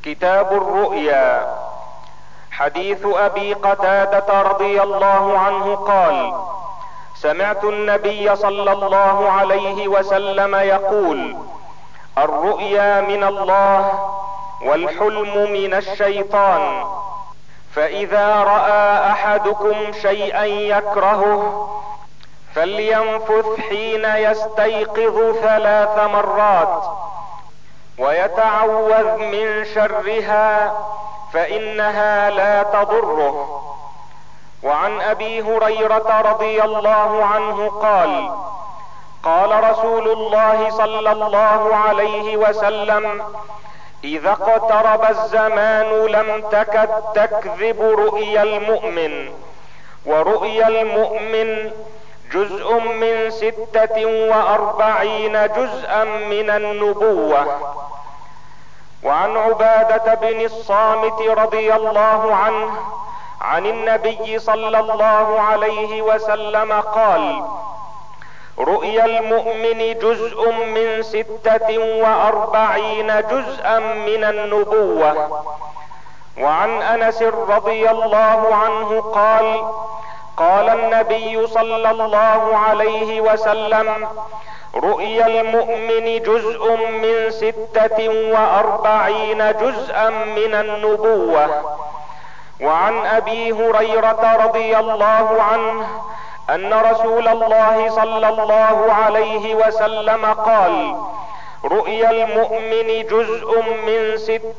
كتاب الرؤيا. حديث ابي قتادة رضي الله عنه قال: سمعت النبي صلى الله عليه وسلم يقول: الرؤيا من الله والحلم من الشيطان، فاذا راى احدكم شيئا يكرهه فلينفث حين يستيقظ 3 مرات ويتعوذ من شرها فانها لا تضره. وعن ابي هريرة رضي الله عنه قال: قال رسول الله صلى الله عليه وسلم: اذا اقترب الزمان لم تكد تكذب رؤيا المؤمن، ورؤيا المؤمن جزء من 46 جزءا من النبوة. وعن عبادة بن الصامت رضي الله عنه عن النبي صلى الله عليه وسلم قال: رؤيا المؤمن جزء من 46 جزءا من النبوة. وعن انس رضي الله عنه قال: قال النبي صلى الله عليه وسلم: رؤيا المؤمن جزء من 46 جزءا من النبوة. وعن ابي هريرة رضي الله عنه ان رسول الله صلى الله عليه وسلم قال: رؤيا المؤمن جزء من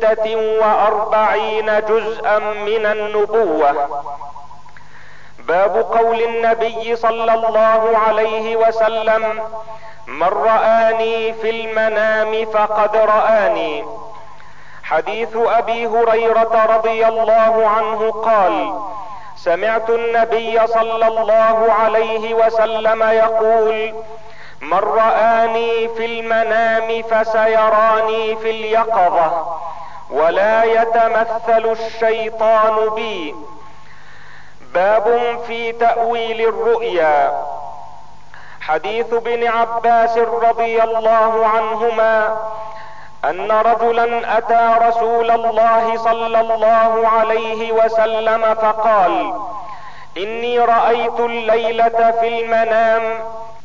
46 جزءا من النبوة. باب قول النبي صلى الله عليه وسلم: من رآني في المنام فقد رآني. حديث ابي هريرة رضي الله عنه قال: سمعت النبي صلى الله عليه وسلم يقول: من رآني في المنام فسيراني في اليقظة، ولا يتمثل الشيطان بي. باب في تأويل الرؤيا. حديث ابن عباس رضي الله عنهما ان رجلا اتى رسول الله صلى الله عليه وسلم فقال: اني رأيت الليلة في المنام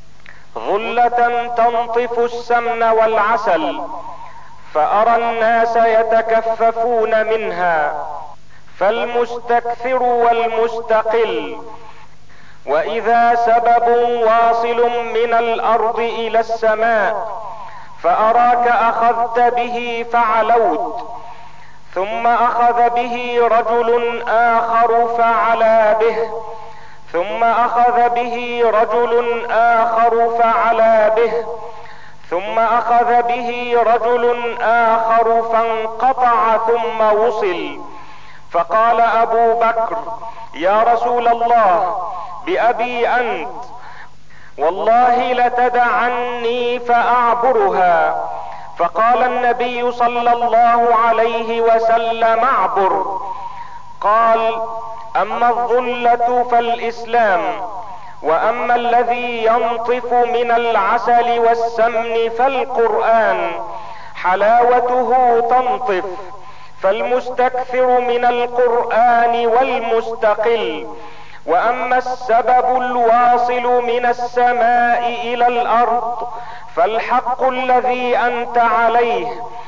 ظلة تنطف السمن والعسل، فارى الناس يتكففون منها، فالمستكثر والمستقل، واذا سبب واصل من الارض الى السماء فاراك اخذت به فعلوت، ثم اخذ به رجل اخر فعلا به، ثم اخذ به رجل اخر فعلا به، ثم اخذ به رجل اخر فانقطع ثم وصل. فقال ابو بكر: يا رسول الله، بأبي انت، والله لتدعني فاعبرها. فقال النبي صلى الله عليه وسلم: اعبر. قال: اما الظلة فالاسلام، واما الذي ينطف من العسل والسمن فالقرآن، حلاوته تنطف، فالمستكثر من القرآن والمستقل. واما السبب الواصل من السماء الى الارض فالحق الذي انت عليه،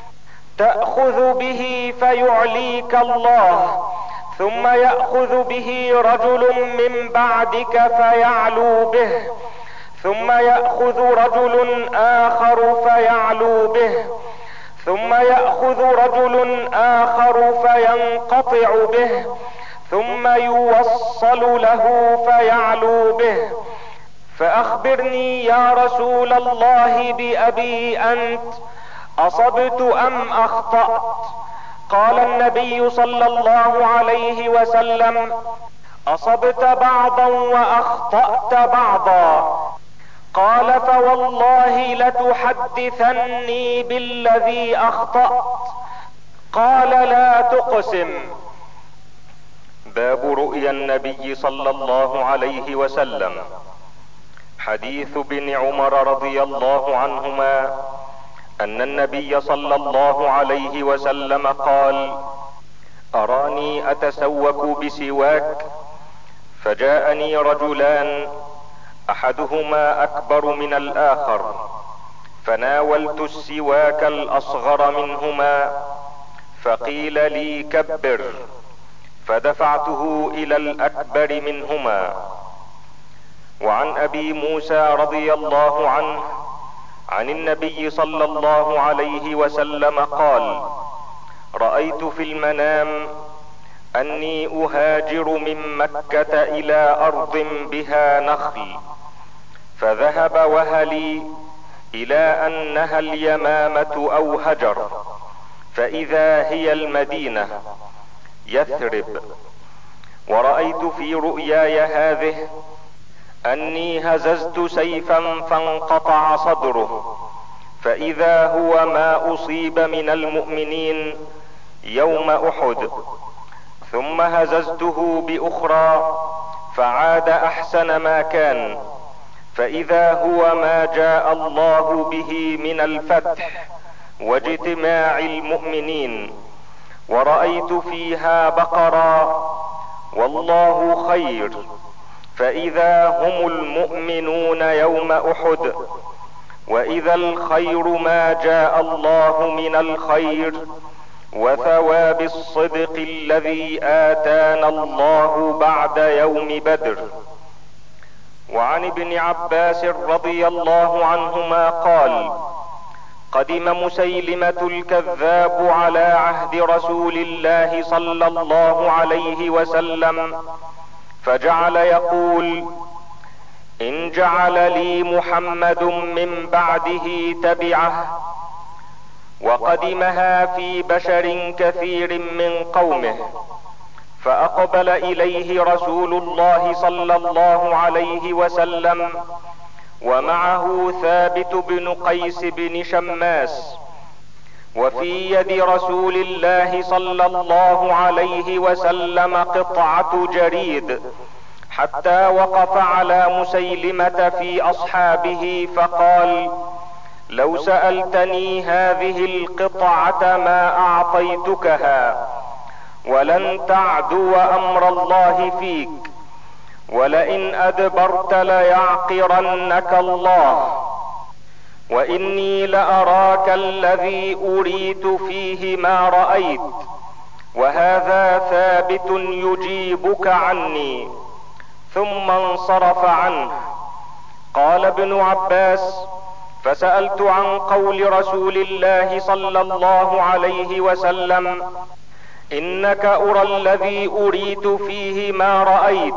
تأخذ به فيعليك الله، ثم يأخذ به رجل من بعدك فيعلو به، ثم يأخذ رجل اخر فيعلو به، ثم يأخذ رجل اخر فينقطع به، ثم يوصل له فيعلو به. فاخبرني يا رسول الله بأبي انت، اصبت ام اخطأت؟ قال النبي صلى الله عليه وسلم: اصبت بعضا واخطأت بعضا. قال: فوالله لتحدثني بالذي اخطأت. قال: لا تقسم. باب رؤيا النبي صلى الله عليه وسلم. حديث ابن عمر رضي الله عنهما ان النبي صلى الله عليه وسلم قال: اراني اتسوك بسواك، فجاءني رجلان احدهما اكبر من الاخر، فناولت السواك الاصغر منهما، فقيل لي: كبر، فدفعته الى الاكبر منهما. وعن ابي موسى رضي الله عنه عن النبي صلى الله عليه وسلم قال: رأيت في المنام اني اهاجر من مكة الى ارض بها نخل، فذهب وهلي الى انها اليمامة او هجر، فاذا هي المدينة يثرب. ورأيت في رؤياي هذه اني هززت سيفا فانقطع صدره، فاذا هو ما اصيب من المؤمنين يوم احد، ثم هززته باخرى فعاد احسن ما كان، فاذا هو ما جاء الله به من الفتح واجتماع المؤمنين. ورأيت فيها بقرا والله خير، فاذا هم المؤمنون يوم احد، واذا الخير ما جاء الله من الخير وثواب الصدق الذي اتانا الله بعد يوم بدر. وعن ابن عباس رضي الله عنهما قال: قدم مسيلمة الكذاب على عهد رسول الله صلى الله عليه وسلم، فجعل يقول: ان جعل لي محمد من بعده تبعه. وقدمها في بشر كثير من قومه، فاقبل اليه رسول الله صلى الله عليه وسلم ومعه ثابت بن قيس بن شماس، وفي يد رسول الله صلى الله عليه وسلم قطعة جريد، حتى وقف على مسيلمة في اصحابه فقال: لو سألتني هذه القطعة ما اعطيتكها، ولن تعدو امر الله فيك، ولئن ادبرت ليعقرنك الله، واني لأراك الذي اريت فيه ما رأيت، وهذا ثابت يجيبك عني. ثم انصرف عنه. قال ابن عباس: فسألت عن قول رسول الله صلى الله عليه وسلم: انك ارى الذي اريت فيه ما رأيت،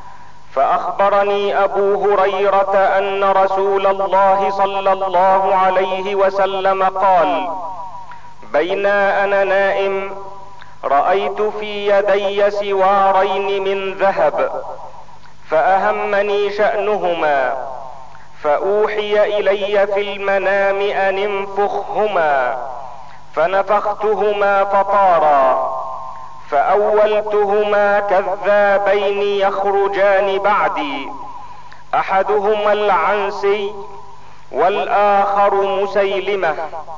فاخبرني ابو هريرة ان رسول الله صلى الله عليه وسلم قال: بينا انا نائم رأيت في يدي سوارين من ذهب، فاهمني شأنهما، فاوحي الي في المنام ان انفخهما، فنفختهما فطارا، فاولتهما كذابين يخرجان بعدي، احدهما العنسي والاخر مسيلمة.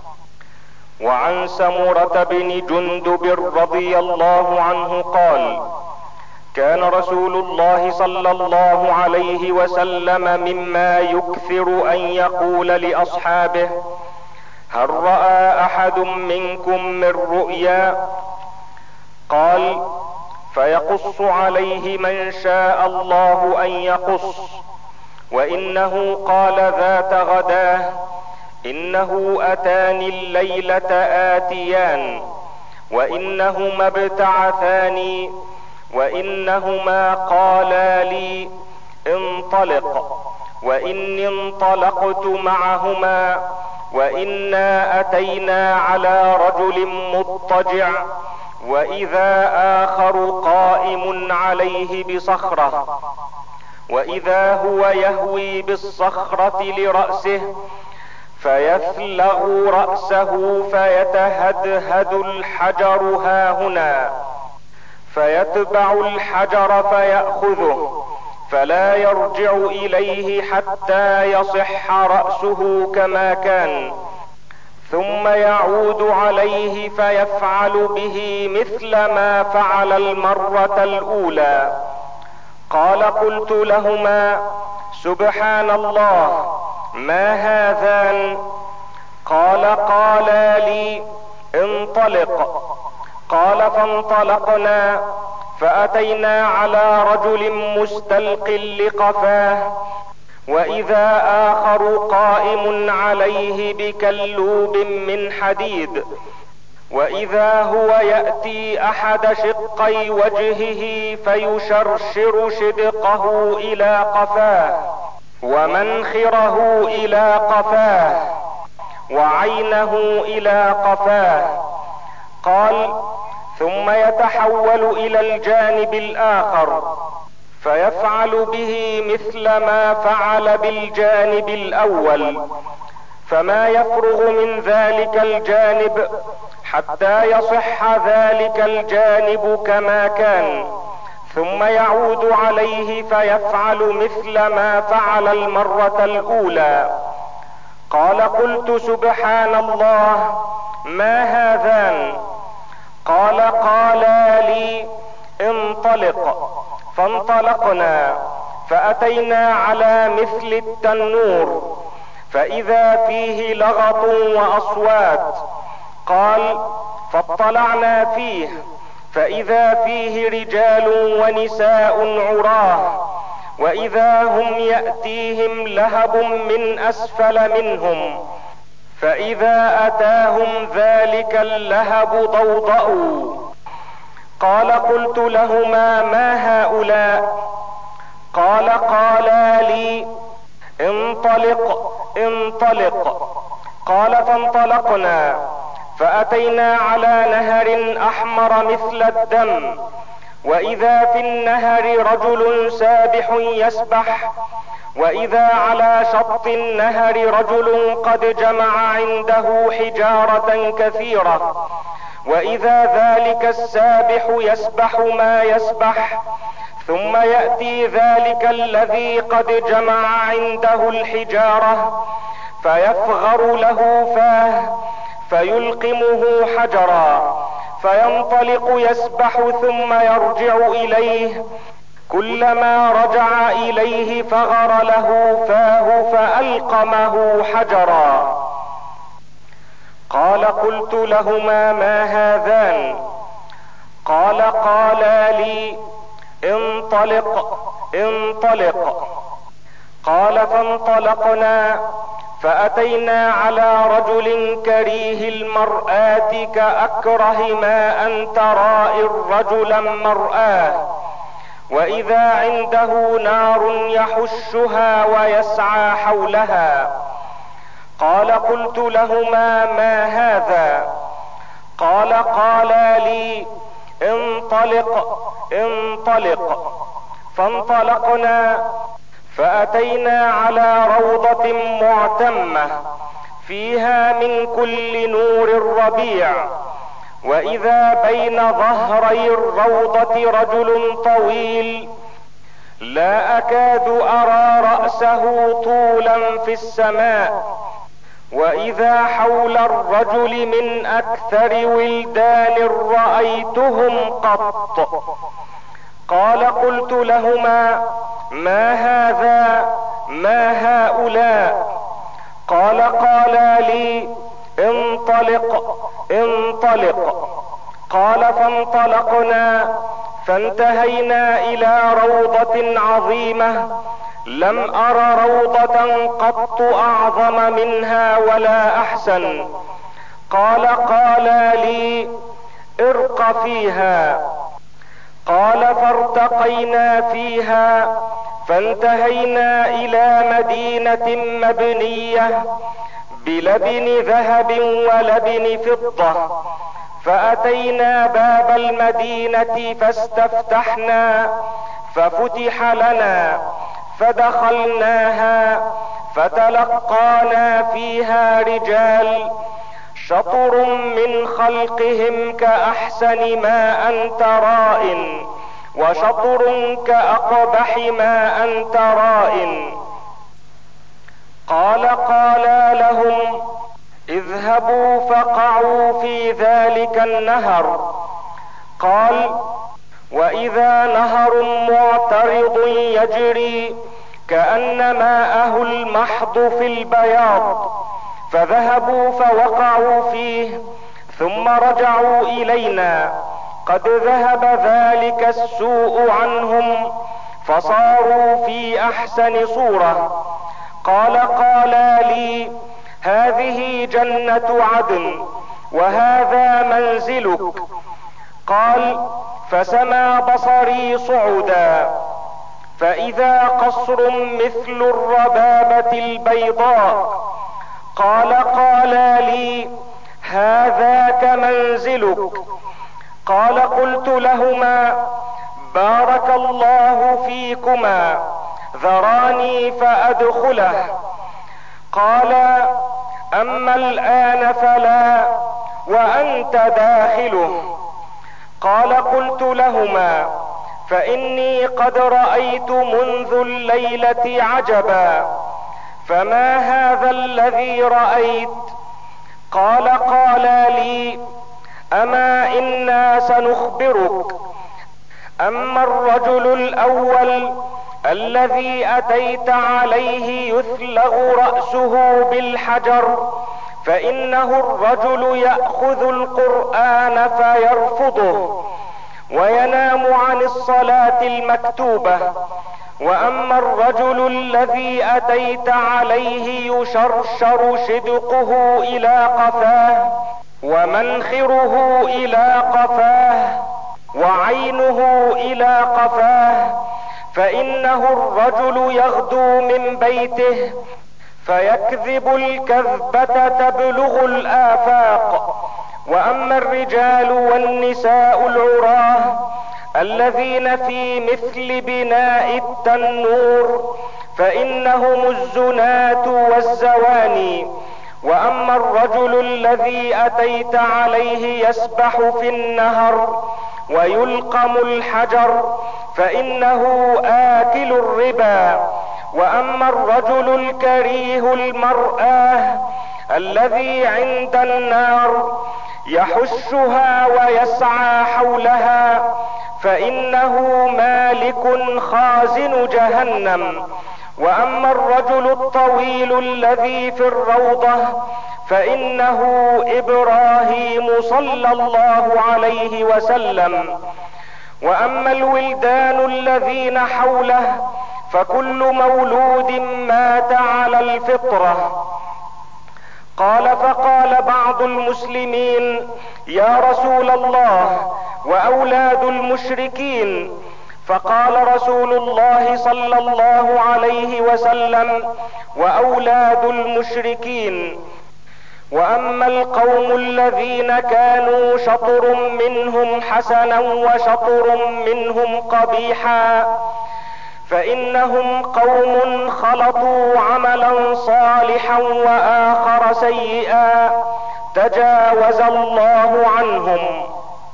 وعن سمرة بن جندب رضي الله عنه قال: كان رسول الله صلى الله عليه وسلم مما يكثر ان يقول لاصحابه: هل رأى احد منكم من رؤيا؟ قال: فيقص عليه من شاء الله ان يقص. وانه قال ذات غداه: انه اتاني الليلة آتيان، وانهما ابتعثاني، وانهما قالا لي: انطلق، واني انطلقت معهما، وانا اتينا على رجل مضطجع، واذا اخر قائم عليه بصخرة، واذا هو يهوي بالصخرة لرأسه، فيثلغ رأسه فيتهدهد الحجر هاهنا، فيتبع الحجر فيأخذه، فلا يرجع اليه حتى يصح رأسه كما كان، ثم يعود عليه فيفعل به مثل ما فعل المرة الاولى. قال: قلت لهما: سبحان الله، ما هذان؟ قالا لي: انطلق. قال: فانطلقنا فأتينا على رجل مستلق لقفاه، وإذا آخر قائم عليه بكلوب من حديد، وإذا هو يأتي أحد شقي وجهه فيشرشر شدقه إلى قفاه، ومنخره إلى قفاه، وعينه إلى قفاه. قال: ثم يتحول إلى الجانب الآخر فيفعل به مثل ما فعل بالجانب الأول، فما يفرغ من ذلك الجانب حتى يصح ذلك الجانب كما كان، ثم يعود عليه فيفعل مثل ما فعل المرة الأولى. قال: قلت: سبحان الله، ما هذان؟ قالا لي: انطلق. فانطلقنا فأتينا على مثل التنور، فإذا فيه لغط وأصوات. قال: فاطلعنا فيه فإذا فيه رجال ونساء عراه، وإذا هم يأتيهم لهب من أسفل منهم، فإذا أتاهم ذلك اللهب ضوضأوا. قال: قلت لهما: ما هؤلاء؟ قالا لي: انطلق. قال: فانطلقنا فأتينا على نهر أحمر مثل الدم، وإذا في النهر رجل سابح يسبح، وإذا على شط النهر رجل قد جمع عنده حجارة كثيرة، وإذا ذلك السابح يسبح ما يسبح، ثم يأتي ذلك الذي قد جمع عنده الحجارة فيفغر له فاه فيلقمه حجرا، فينطلق يسبح ثم يرجع إليه، كلما رجع إليه فغر له فاه فألقمه حجرا. قال: قلت لهما: ما هذان؟ قالا لي: انطلق. قال: فانطلقنا فأتينا على رجل كريه المرآة كأكره ما أن ترى الرجل مرآه، وإذا عنده نار يحشها ويسعى حولها. قال: قلت لهما: ما هذا؟ قالا لي: انطلق. فانطلقنا فأتينا على روضة معتمة فيها من كل نور الربيع، وإذا بين ظهري الروضة رجل طويل لا أكاد أرى رأسه طولا في السماء، وإذا حول الرجل من أكثر ولدان رأيتهم قط. قال: قلت لهما: ما هذا؟ ما هؤلاء؟ قالا لي: انطلق. قال: فانطلقنا فانتهينا إلى روضة عظيمة لم أر روضة قط أعظم منها ولا أحسن. قال لي: ارق فيها. قال: فارتقينا فيها فانتهينا إلى مدينة مبنية بلبن ذهب ولبن فضة، فأتينا باب المدينة فاستفتحنا ففتح لنا، فدخلناها فتلقانا فيها رجال شطر من خلقهم كأحسن ما أنت رائن، وشطر كأقبح ما أنت رائن. قال لهم: اذهبوا فقعوا في ذلك النهر. قال: واذا نهر معترض يجري كأن ماءه المحض في البياض، فذهبوا فوقعوا فيه ثم رجعوا الينا قد ذهب ذلك السوء عنهم فصاروا في احسن صورة. قال لي: هذه جنة عدن وهذا منزلك. قال: فسمى بصري صعدا فاذا قصر مثل الربابة البيضاء. قال لي: هذاك منزلك. قلت لهما: بارك الله فيكما، ذراني فادخله. قال: اما الان فلا، وانت داخله. قلت لهما: فاني قد رأيت منذ الليلة عجبا. فما هذا الذي رأيت؟ قال لي: اما انا سنخبرك. اما الرجل الاول الذي اتيت عليه يثلغ رأسه بالحجر، فانه الرجل يأخذ القرآن فيرفضه وينام عن الصلاة المكتوبة. واما الرجل الذي اتيت عليه يشرشر شدقه الى قفاه ومنخره الى قفاه وعينه الى قفاه، فانه الرجل يغدو من بيته فيكذب الكذبة تبلغ الآفاق. واما الرجال والنساء العراه الذين في مثل بناء التنور فانهم الزناة والزواني. واما الرجل الذي اتيت عليه يسبح في النهر ويلقم الحجر فانه آكل الربا. واما الرجل الكريه المرآة الذي عند النار يحشها ويسعى حولها فانه مالك خازن جهنم. واما الرجل الطويل الذي في الروضة فانه ابراهيم صلى الله عليه وسلم. واما الولدان الذين حوله فكل مولود مات على الفطرة. فقال بعض المسلمين: يا رسول الله، واولاد المشركين؟ فقال رسول الله صلى الله عليه وسلم: واولاد المشركين. واما القوم الذين كانوا شطر منهم حسنا وشطر منهم قبيحا فانهم قوم خلطوا عملا صالحا واخر سيئا تجاوز الله عنهم.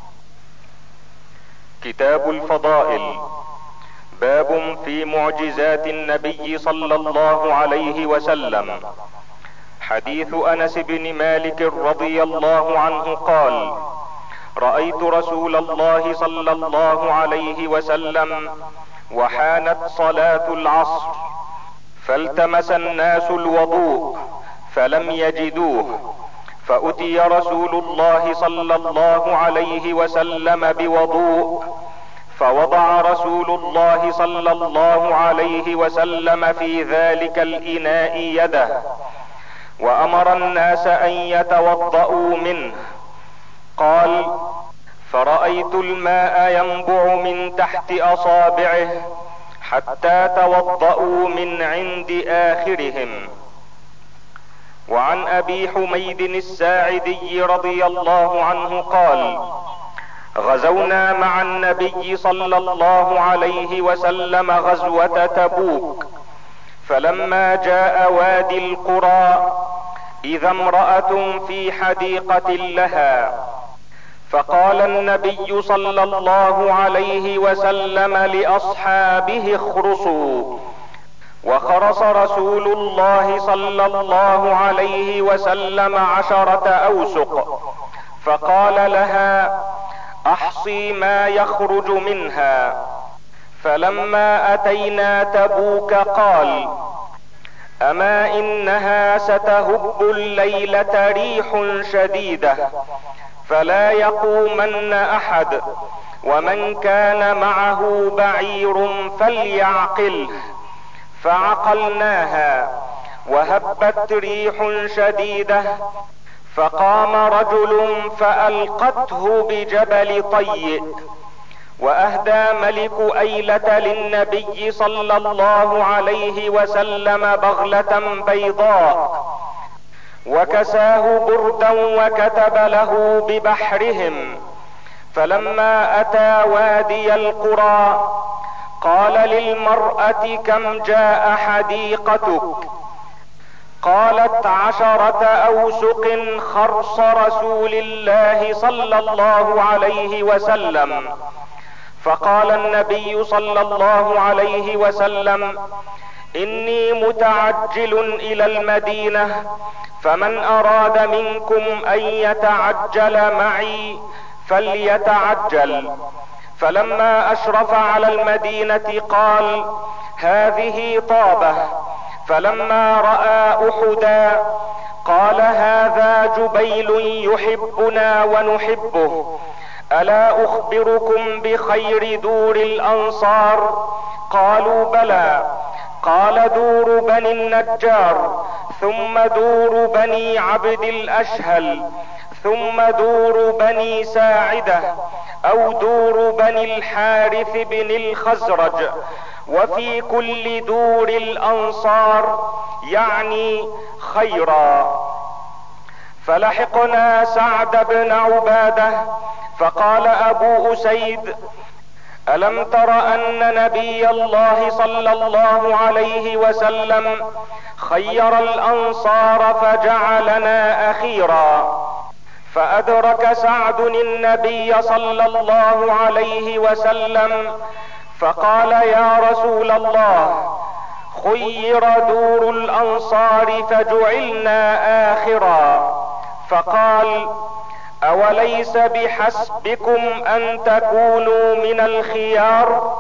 كتاب الفضائل. باب في معجزات النبي صلى الله عليه وسلم. حديث انس بن مالك رضي الله عنه قال: رأيت رسول الله صلى الله عليه وسلم وحانت صلاة العصر فالتمس الناس الوضوء فلم يجدوه، فأتي رسول الله صلى الله عليه وسلم بوضوء، فوضع رسول الله صلى الله عليه وسلم في ذلك الإناء يده وأمر الناس أن يتوضؤوا منه. قال: فرأيت الماء ينبع من تحت أصابعه حتى توضؤوا من عند آخرهم. وعن أبي حميد الساعدي رضي الله عنه قال: غزونا مع النبي صلى الله عليه وسلم غزوة تبوك، فلما جاء وادي القرى إذا امرأة في حديقة لها، فقال النبي صلى الله عليه وسلم لأصحابه: اخرصوا. وخرص رسول الله صلى الله عليه وسلم 10 أوسق، فقال لها: احصي ما يخرج منها. فلما اتينا تبوك قال: اما انها ستهب الليلة ريح شديدة فلا يقومن احد، ومن كان معه بعير فليعقله. فعقلناها وهبت ريح شديدة، فقام رجل فألقته بجبل طيء. واهدى ملك ايلة للنبي صلى الله عليه وسلم بغلة بيضاء، وكساه بردا وكتب له ببحرهم. فلما اتى وادي القرى قال للمرأة: كم جاء حديقتك؟ قالت: 10 أوسق خرص رسول الله صلى الله عليه وسلم. فقال النبي صلى الله عليه وسلم: اني متعجل الى المدينة، فمن اراد منكم ان يتعجل معي فليتعجل. فلما اشرف على المدينة قال: هذه طابة. فلما رأى احدا قال: هذا جبيل يحبنا ونحبه، الا اخبركم بخير دور الانصار؟ قالوا: بلى. قال: دور بني النجار، ثم دور بني عبد الاشهل، ثم دور بني ساعدة، او دور بني الحارث بن الخزرج، وفي كل دور الانصار يعني خيرا. فلحقنا سعد بن عبادة فقال ابو اسيد: الم تر ان نبي الله صلى الله عليه وسلم خير الانصار فجعلنا اخيرا؟ فادرك سعد النبي صلى الله عليه وسلم فقال: يا رسول الله، خير دور الانصار فجعلنا اخرا. فقال: اوليس بحسبكم ان تكونوا من الخيار؟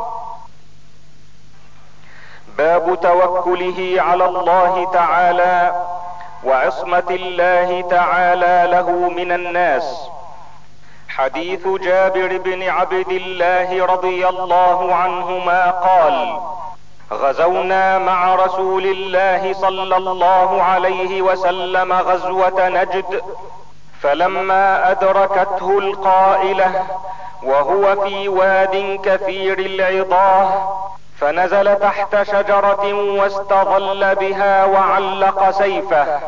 باب توكله على الله تعالى وعصمة الله تعالى له من الناس. حديث جابر بن عبد الله رضي الله عنهما قال: غزونا مع رسول الله صلى الله عليه وسلم غزوة نجد، فلما ادركته القائلة وهو في واد كثير العضاه، فنزل تحت شجرة واستظل بها وعلق سيفه،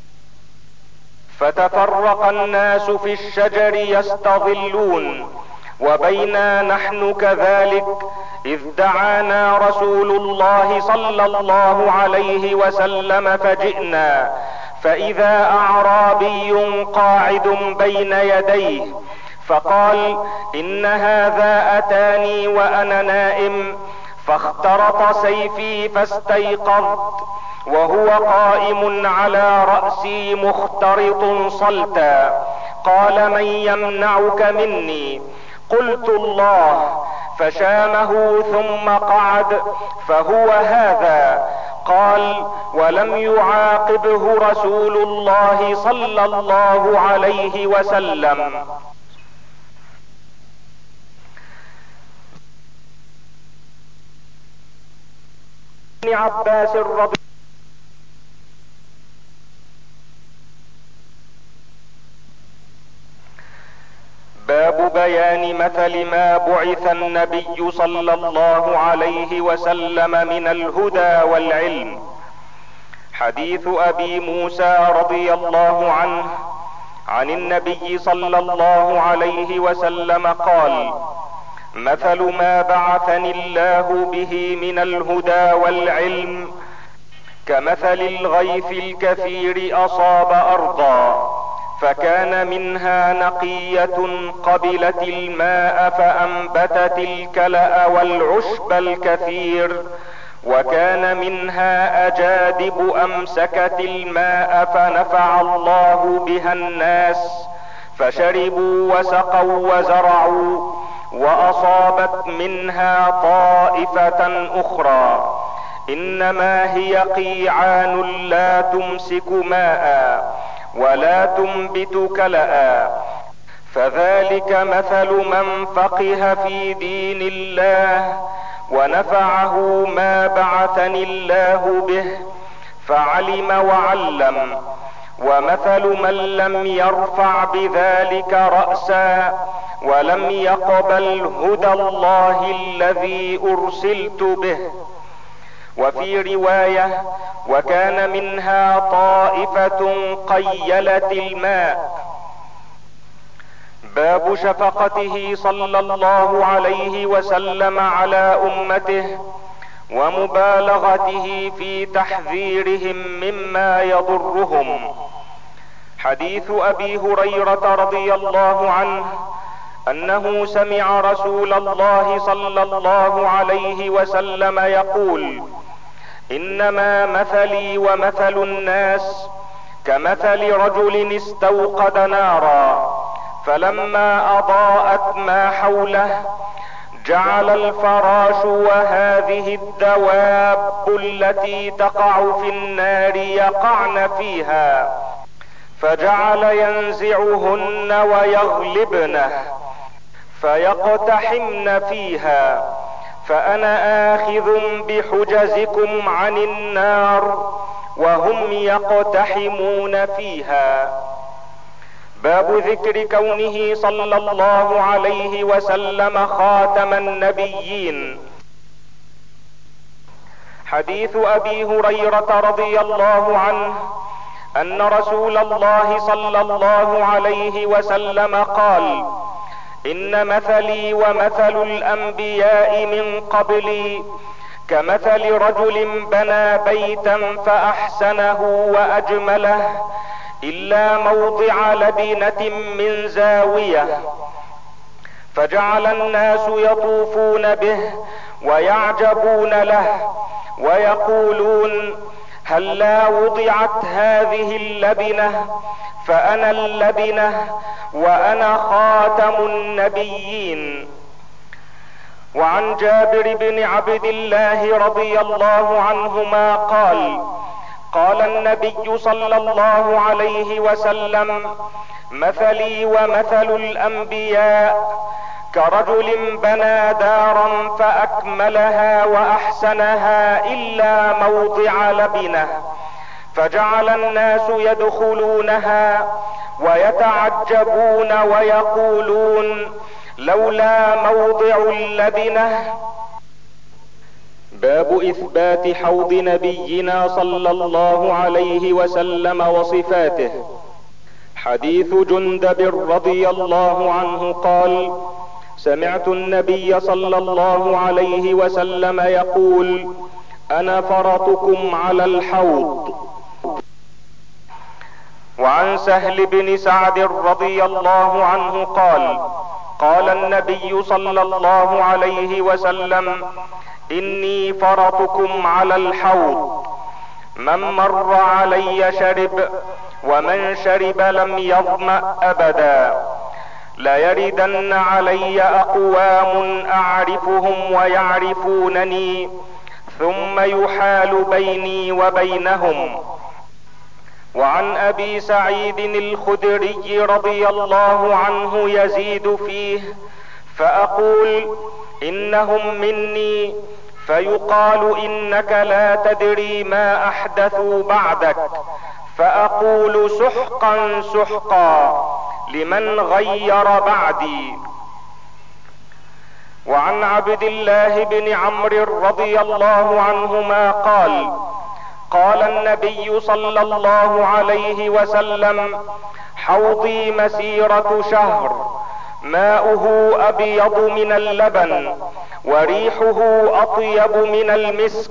فتفرق الناس في الشجر يستظلون، وبينا نحن كذلك اذ دعانا رسول الله صلى الله عليه وسلم فجئنا، فاذا اعرابي قاعد بين يديه، فقال: ان هذا اتاني وانا نائم، فاخترط سيفي فاستيقظت وهو قائم على رأسي مخترط صلتا. قال: من يمنعك مني؟ قلت: الله. فشامه ثم قعد، فهو هذا. قال: ولم يعاقبه رسول الله صلى الله عليه وسلم. ابن عباس رضي باب بيان مثل ما بعث النبي صلى الله عليه وسلم من الهدى والعلم. حديث ابي موسى رضي الله عنه عن النبي صلى الله عليه وسلم قال: مثل ما بعثني الله به من الهدى والعلم كمثل الغيث الكثير اصاب ارضا، فكان منها نقية قبلت الماء فانبتت الكلأ والعشب الكثير، وكان منها اجادب امسكت الماء فنفع الله بها الناس، فشربوا وسقوا وزرعوا، واصابت منها طائفة اخرى، انما هي قيعان لا تمسك ماء ولا تنبت كلأ. فذلك مثل من فقه في دين الله ونفعه ما بعثني الله به، فعلم وعلم. ومثل من لم يرفع بذلك رأسا ولم يقبل هدى الله الذي ارسلت به. وفي رواية: وكان منها طائفة قيلت الماء. باب شفقته صلى الله عليه وسلم على امته ومبالغته في تحذيرهم مما يضرهم. حديث ابي هريرة رضي الله عنه انه سمع رسول الله صلى الله عليه وسلم يقول: انما مثلي ومثل الناس كمثل رجل استوقد نارا، فلما اضاءت ما حوله جعل الفراش وهذه الدواب التي تقع في النار يقعن فيها، فجعل ينزعهن ويغلبنه فيقتحمن فيها، فانا اخذ بحجزكم عن النار وهم يقتحمون فيها. باب ذكر كونه صلى الله عليه وسلم خاتم النبيين. حديث ابي هريرة رضي الله عنه ان رسول الله صلى الله عليه وسلم قال: ان مثلي ومثل الانبياء من قبلي كمثل رجل بنى بيتا فاحسنه واجمله الا موضع لبنة من زاوية، فجعل الناس يطوفون به ويعجبون له ويقولون: هلا وضعت هذه اللبنة؟ فانا اللبنة وانا خاتم النبيين. وعن جابر بن عبد الله رضي الله عنهما قال: قال النبي صلى الله عليه وسلم: مثلي ومثل الانبياء كرجل بنى دارا فاكملها واحسنها الا موضع لبنة، فجعل الناس يدخلونها ويتعجبون ويقولون: لولا موضع اللبنة. باب اثبات حوض نبينا صلى الله عليه وسلم وصفاته. حديث جندب رضي الله عنه قال: سمعت النبي صلى الله عليه وسلم يقول: انا فرطكم على الحوض. وعن سهل بن سعد رضي الله عنه قال: قال النبي صلى الله عليه وسلم: اني فرطكم على الحوض، من مر علي شرب، ومن شرب لم يظمأ ابدا. ليردن علي اقوام اعرفهم ويعرفونني، ثم يحال بيني وبينهم. وعن ابي سعيد الخدري رضي الله عنه يزيد فيه: فاقول: انهم مني، فيقال: انك لا تدري ما احدثوا بعدك، فاقول: سحقا سحقا لمن غير بعدي. وعن عبد الله بن عمرو رضي الله عنهما قال: قال النبي صلى الله عليه وسلم: حوضي مسيرة شهر، ماؤه ابيض من اللبن، وريحه اطيب من المسك،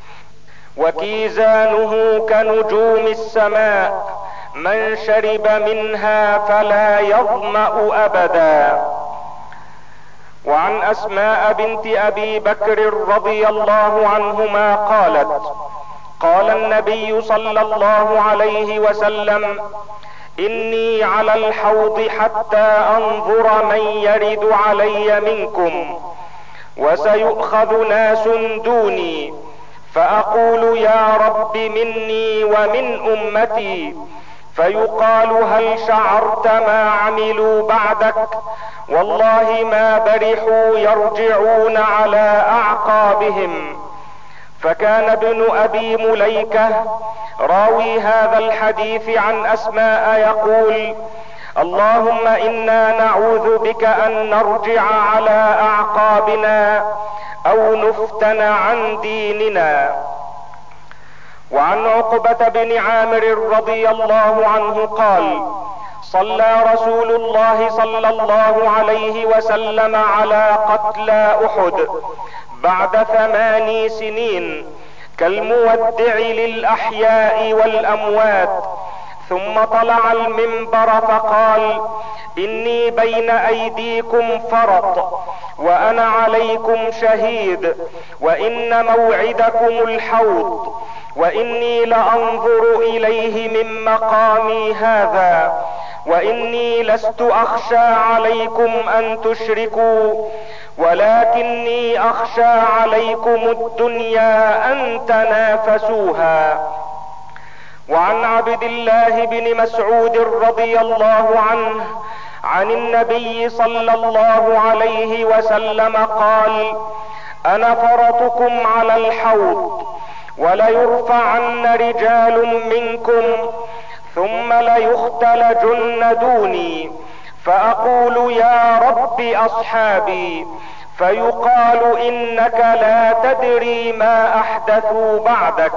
وكيزانه كنجوم السماء، من شرب منها فلا يظمأ ابدا. وعن اسماء بنت ابي بكر رضي الله عنهما قالت: قال النبي صلى الله عليه وسلم: اني على الحوض حتى انظر من يرد علي منكم، وسيؤخذ ناس دوني، فاقول يا رب مني ومن امتي، فيقال هل شعرت ما عملوا بعدك؟ والله ما برحوا يرجعون على اعقابهم. فكان ابن ابي مليكة راوي هذا الحديث عن اسماء يقول: اللهم انا نعوذ بك ان نرجع على اعقابنا او نفتن عن ديننا. وعن عقبة بن عامر رضي الله عنه قال: صلى رسول الله صلى الله عليه وسلم على قتلى احد بعد 8 سنين كالمودع للاحياء والاموات، ثم طلع المنبر فقال: اني بين ايديكم فرط، وانا عليكم شهيد، وان موعدكم الحوض، واني لانظر اليه من مقامي هذا، واني لست اخشى عليكم ان تشركوا، ولكني اخشى عليكم الدنيا ان تنافسوها. وعن عبد الله بن مسعود رضي الله عنه عن النبي صلى الله عليه وسلم قال: انا فرطكم على الحوض، وليرفعن رجال منكم ثم ليختلجن دوني، فاقول يا رب اصحابي، فيقال انك لا تدري ما احدثوا بعدك.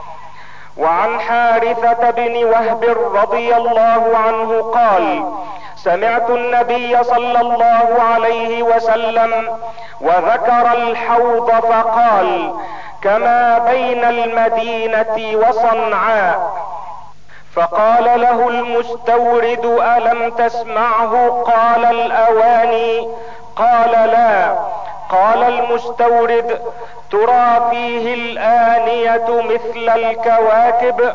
وعن حارثة بن وهب رضي الله عنه قال: سمعت النبي صلى الله عليه وسلم وذكر الحوض فقال: كما بين المدينة وصنعاء. فقال له المستورد: الم تسمعه؟ قال: الاواني. قال: لا. قال المستورد: ترى فيه الآنية مثل الكواكب.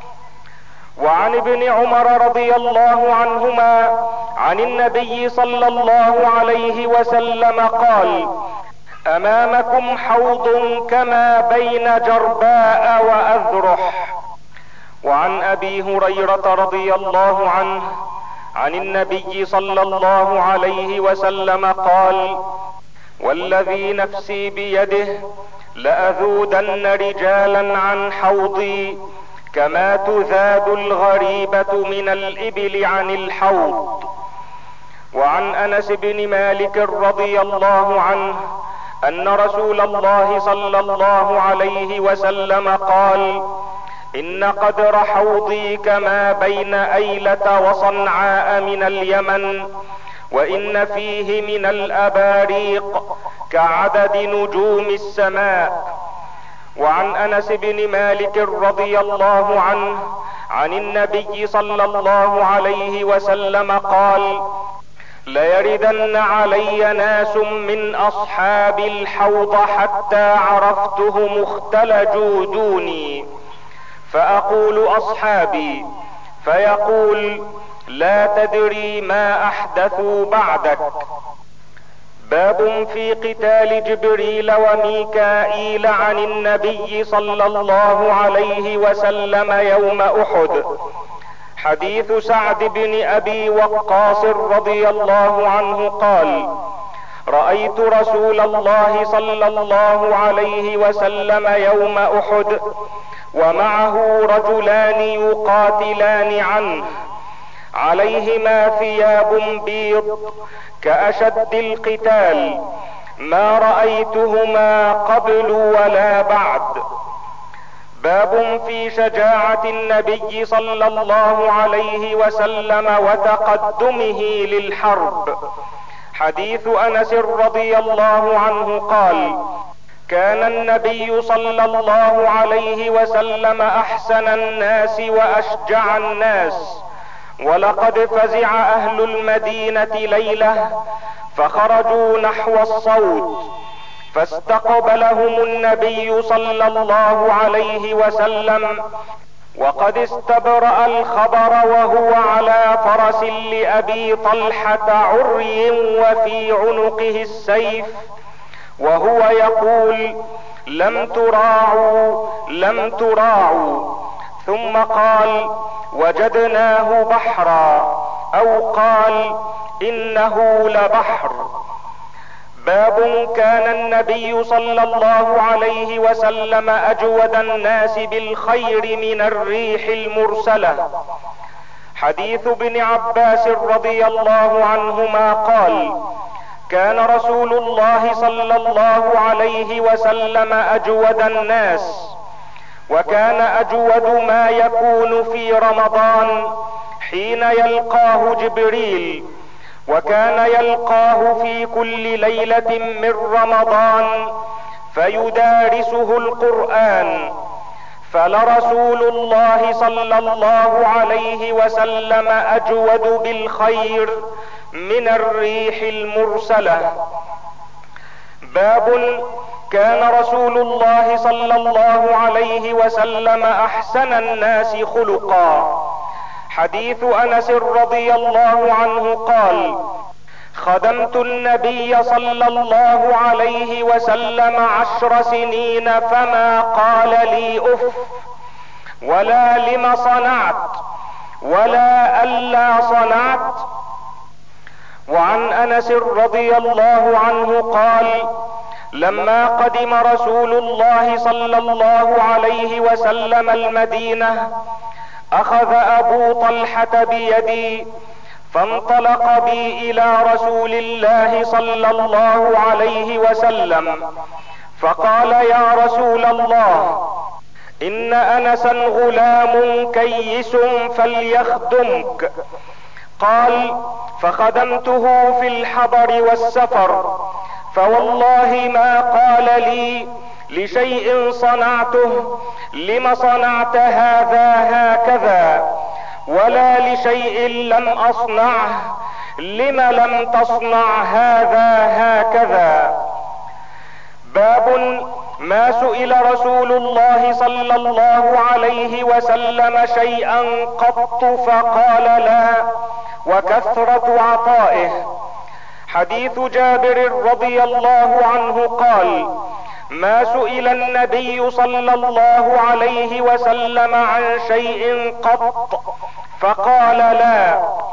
وعن ابن عمر رضي الله عنهما عن النبي صلى الله عليه وسلم قال: امامكم حوض كما بين جرباء واذرح. وعن ابي هريرة رضي الله عنه عن النبي صلى الله عليه وسلم قال: والذي نفسي بيده لأذودن رجالا عن حوضي كما تذاد الغريبة من الإبل عن الحوض. وعن أنس بن مالك رضي الله عنه أن رسول الله صلى الله عليه وسلم قال: إن قدر حوضي كما بين أيلة وصنعاء من اليمن، وإن فيه من الأباريق كعدد نجوم السماء. وعن أنس بن مالك رضي الله عنه عن النبي صلى الله عليه وسلم قال: ليردن علي ناس من أصحاب الحوض حتى عرفتهم اختلجوا دوني، فأقول أصحابي، فيقول: لا تدري ما احدثوا بعدك. باب في قتال جبريل وميكائيل عن النبي صلى الله عليه وسلم يوم احد. حديث سعد بن ابي وقاص رضي الله عنه قال: رأيت رسول الله صلى الله عليه وسلم يوم احد ومعه رجلان يقاتلان عنه، عليهما ثياب بيض كأشد القتال، ما رأيتهما قبل ولا بعد. باب في شجاعة النبي صلى الله عليه وسلم وتقدمه للحرب. حديث انس رضي الله عنه قال: كان النبي صلى الله عليه وسلم احسن الناس واشجع الناس، ولقد فزع اهل المدينة ليلة فخرجوا نحو الصوت، فاستقبلهم النبي صلى الله عليه وسلم وقد استبرأ الخبر، وهو على فرس لأبي طلحة عري وفي عنقه السيف، وهو يقول: لم تراعوا لم تراعوا. ثم قال: وجدناه بحرا، او قال: انه لبحر. باب كان النبي صلى الله عليه وسلم اجود الناس بالخير من الريح المرسلة. حديث ابن عباس رضي الله عنهما قال: كان رسول الله صلى الله عليه وسلم اجود الناس، وكان اجود ما يكون في رمضان حين يلقاه جبريل، وكان يلقاه في كل ليلة من رمضان فيدارسه القرآن. فلرسول الله صلى الله عليه وسلم اجود بالخير من الريح المرسلة. باب كان رسول الله صلى الله عليه وسلم احسن الناس خلقا. حديث انس رضي الله عنه قال: خدمت النبي صلى الله عليه وسلم 10 سنين فما قال لي اف، ولا لم صنعت، ولا الا صنعت. وعن انس رضي الله عنه قال: لما قدم رسول الله صلى الله عليه وسلم المدينة اخذ ابو طلحة بيدي فانطلق بي الى رسول الله صلى الله عليه وسلم، فقال: يا رسول الله، ان انسا غلام كيس فليخدمك. قال: فخدمته في الحضر والسفر، فوالله ما قال لي لشيء صنعته لم صنعت هذا هكذا، ولا لشيء لم اصنعه لم لم تصنع هذا هكذا. باب ما سئل رسول الله صلى الله عليه وسلم شيئا قط فقال لا، وكثرة عطائه. حديث جابر رضي الله عنه قال: ما سئل النبي صلى الله عليه وسلم عن شيء قط فقال لا،